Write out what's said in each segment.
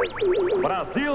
Brasil!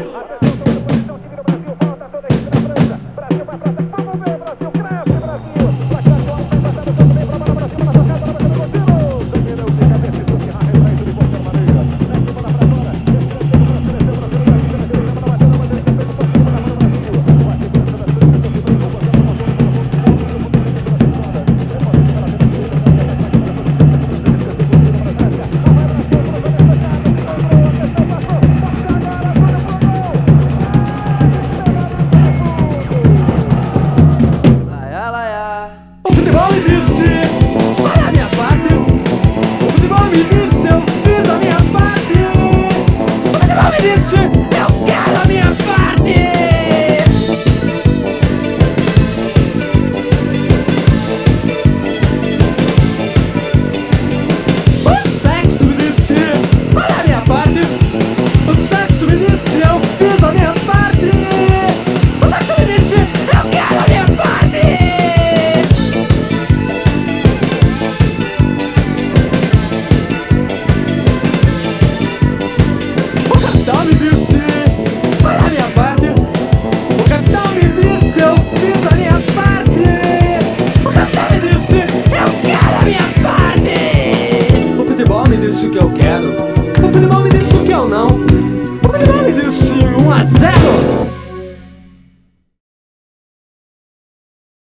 O futebol me disse, olha a minha parte. O futebol me disse, eu fiz a minha parte. O futebol me disse, eu quero a minha parte. O sexo me disse, olha a minha parte. O sexo me disse, eu fiz a minha parte. O sexo me disse, eu quero a minha parte. O capitão me disse, olha a minha parte. O capitão me disse, eu fiz a minha parte. O capitão me disse, eu quero a minha parte. O futebol me disse o que eu quero. O futebol me disse o que eu não. O futebol me disse 1 a 0.